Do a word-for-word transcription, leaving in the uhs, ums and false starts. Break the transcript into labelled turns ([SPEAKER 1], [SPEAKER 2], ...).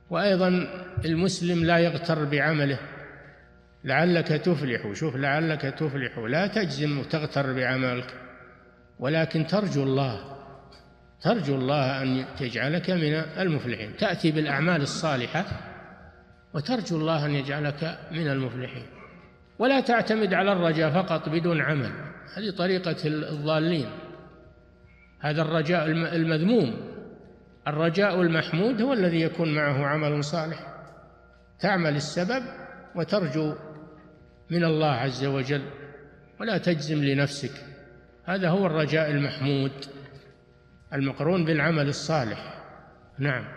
[SPEAKER 1] وأيضا المسلم لا يغتر بعمله، لعلك تفلح، شوف لعلك تفلح، لا تجزم وتغتر بعملك، ولكن ترجو الله، ترجو الله أن تجعلك من المفلحين، تأتي بالأعمال الصالحة وترجو الله أن يجعلك من المفلحين، ولا تعتمد على الرجاء فقط بدون عمل، هذه طريقة الضالين، هذا الرجاء المذموم. الرجاء المحمود هو الذي يكون معه عمل صالح، تعمل السبب وترجو من الله عز وجل ولا تجزم لنفسك، هذا هو الرجاء المحمود المقرون بالعمل الصالح. نعم.